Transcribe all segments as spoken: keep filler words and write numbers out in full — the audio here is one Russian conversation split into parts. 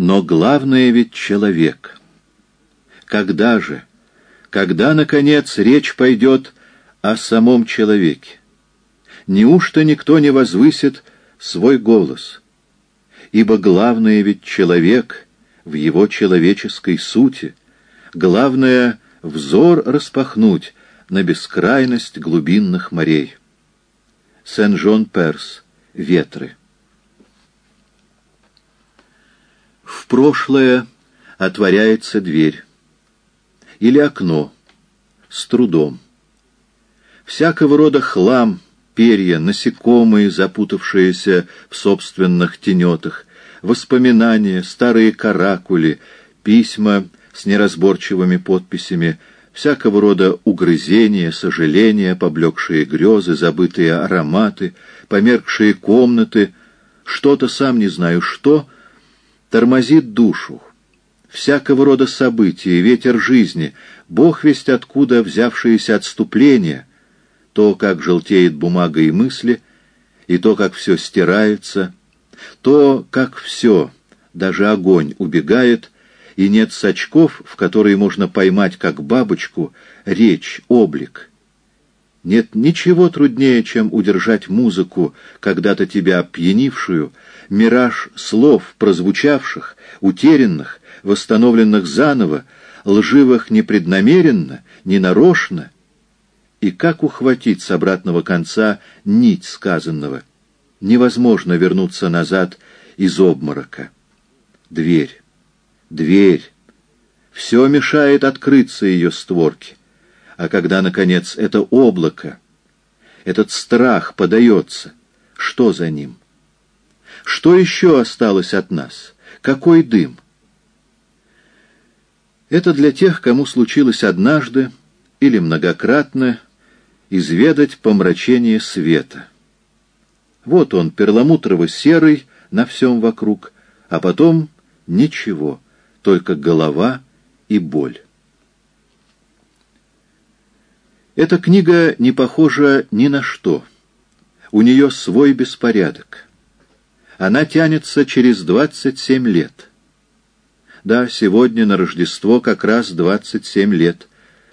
Но главное ведь человек. Когда же, когда, наконец, речь пойдет о самом человеке? Неужто никто не возвысит свой голос? Ибо главное ведь человек в его человеческой сути, главное — взор распахнуть на бескрайность глубинных морей. Сен-Жон-Перс. Ветры. В прошлое отворяется дверь или окно с трудом. Всякого рода хлам, перья, насекомые, запутавшиеся в собственных тенетах, воспоминания, старые каракули, письма с неразборчивыми подписями, всякого рода угрызения, сожаления, поблекшие грезы, забытые ароматы, померкшие комнаты, что-то, сам не знаю что, тормозит душу. Всякого рода события, ветер жизни, бог весть откуда взявшиеся отступления, то, как желтеет бумага и мысли, и то, как все стирается, то, как все, даже огонь, убегает, и нет сачков, в которые можно поймать, как бабочку, речь, облик. Нет ничего труднее, чем удержать музыку, когда-то тебя опьянившую, мираж слов, прозвучавших, утерянных, восстановленных заново, лживых непреднамеренно, ненарочно, и как ухватить с обратного конца нить сказанного? Невозможно вернуться назад из обморока. Дверь. Дверь. Все мешает открыться ее створке. А когда, наконец, это облако, этот страх подается, что за ним? Что еще осталось от нас? Какой дым? Это для тех, кому случилось однажды или многократно изведать помрачение света. Вот он, перламутрово-серый на всем вокруг, а потом ничего, только голова и боль. Эта книга не похожа ни на что. У нее свой беспорядок. Она тянется через двадцать семь лет. Да, сегодня на Рождество как раз двадцать семь лет.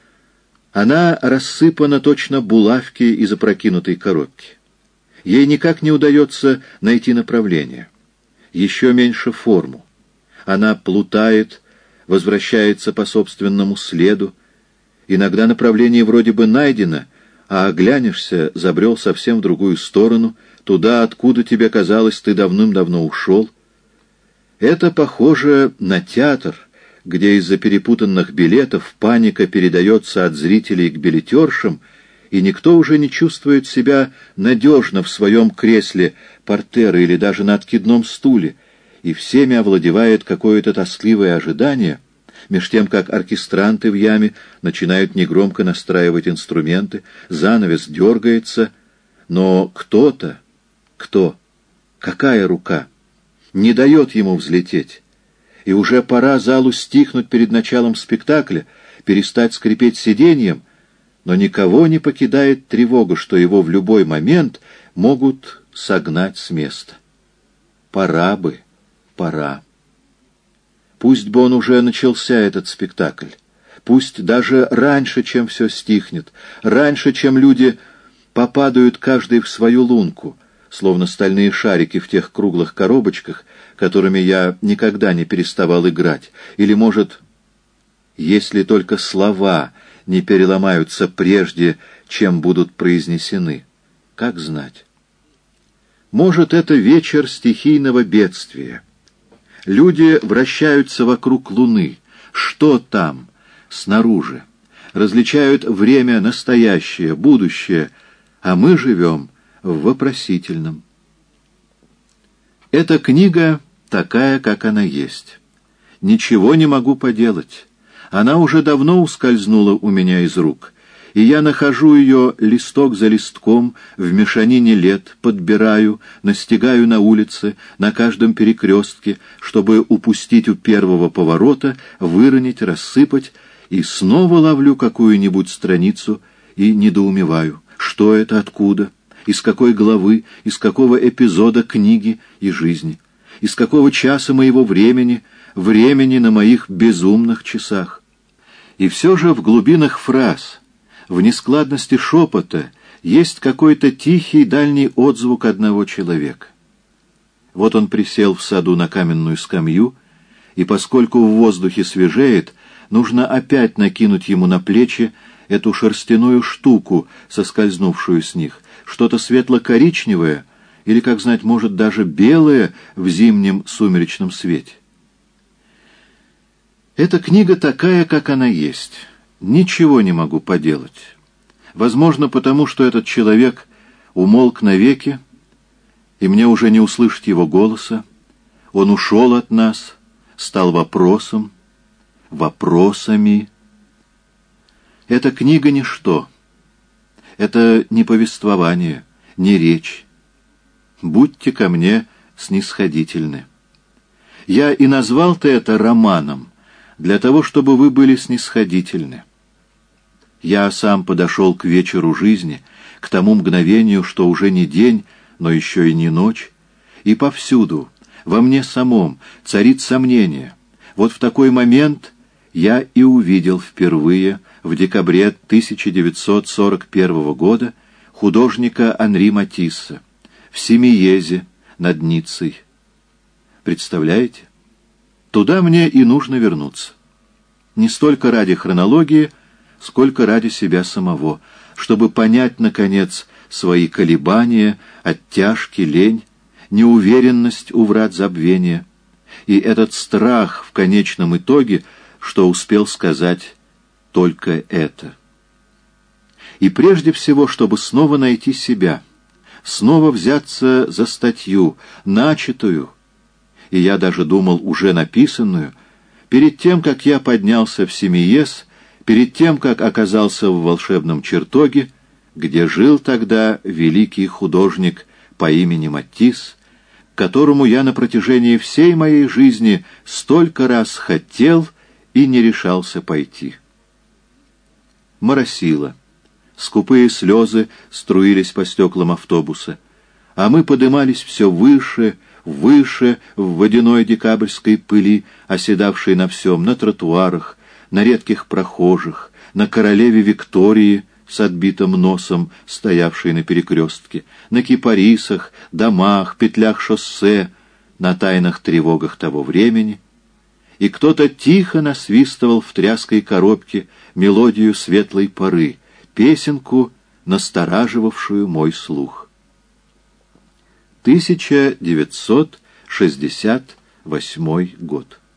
Она рассыпана точно булавки из опрокинутой коробки. Ей никак не удается найти направление. Еще меньше форму. Она плутает, возвращается по собственному следу. Иногда направление вроде бы найдено, а оглянешься, забрел совсем в другую сторону, туда, откуда тебе казалось, ты давным-давно ушел. Это похоже на театр, где из-за перепутанных билетов паника передается от зрителей к билетершам, и никто уже не чувствует себя надежно в своем кресле портера или даже на откидном стуле, и всеми овладевает какое-то тоскливое ожидание, меж тем, как оркестранты в яме начинают негромко настраивать инструменты, занавес дергается, но кто-то, кто, какая рука, не дает ему взлететь, и уже пора залу стихнуть перед началом спектакля, перестать скрипеть сиденьем, но никого не покидает тревога, что его в любой момент могут согнать с места. Пора бы, пора. Пусть бы он уже начался, этот спектакль. Пусть даже раньше, чем все стихнет, раньше, чем люди попадают каждый в свою лунку, словно стальные шарики в тех круглых коробочках, которыми я никогда не переставал играть. Или, может, если только слова не переломаются прежде, чем будут произнесены. Как знать? Может, это вечер стихийного бедствия. Люди вращаются вокруг Луны. Что там, снаружи? Различают время настоящее, будущее, а мы живем в вопросительном. Эта книга такая, как она есть. Ничего не могу поделать. Она уже давно ускользнула у меня из рук, и я нахожу ее листок за листком в мешанине лет, подбираю, настигаю на улице, на каждом перекрестке, чтобы упустить у первого поворота, выронить, рассыпать, и снова ловлю какую-нибудь страницу и недоумеваю, что это, откуда, из какой главы, из какого эпизода книги и жизни. из какого часа моего времени, времени на моих безумных часах. И все же в глубинах фраз, в нескладности шепота есть какой-то тихий дальний отзвук одного человека. Вот он присел в саду на каменную скамью, и поскольку в воздухе свежеет, нужно опять накинуть ему на плечи эту шерстяную штуку, соскользнувшую с них, что-то светло-коричневое или, как знать, может, даже белое в зимнем сумеречном свете. Эта книга такая, как она есть. Ничего не могу поделать. Возможно, потому что этот человек умолк навеки, и мне уже не услышать его голоса. Он ушел от нас, стал вопросом, вопросами. Эта книга — ничто. Это не повествование, не речь. Будьте ко мне снисходительны. Я и назвал-то это романом, для того, чтобы вы были снисходительны. Я сам подошел к вечеру жизни, к тому мгновению, что уже не день, но еще и не ночь, и повсюду, во мне самом, царит сомнение. Вот в такой момент я и увидел впервые, в декабре тысяча девятьсот сорок первого года, художника Анри Матисса в Семиезе над Ниццей. Представляете? Туда мне и нужно вернуться. Не столько ради хронологии, сколько ради себя самого, чтобы понять, наконец, свои колебания, оттяжки, лень, неуверенность у врат забвения и этот страх в конечном итоге, что успел сказать только это. И прежде всего, чтобы снова найти себя, снова взяться за статью, начатую, и я даже думал, уже написанную, перед тем, как я поднялся в Семиез, перед тем, как оказался в волшебном чертоге, где жил тогда великий художник по имени Матисс, к которому я на протяжении всей моей жизни столько раз хотел и не решался пойти. Моросило. Скупые слезы струились по стеклам автобуса, а мы подымались все выше, выше в водяной декабрьской пыли, оседавшей на всем, на тротуарах, на редких прохожих, на королеве Виктории с отбитым носом, стоявшей на перекрестке, на кипарисах, домах, петлях шоссе, на тайных тревогах того времени. И кто-то тихо насвистывал в тряской коробке мелодию светлой поры, песенку, настораживавшую мой слух. тысяча девятьсот шестьдесят восьмой год.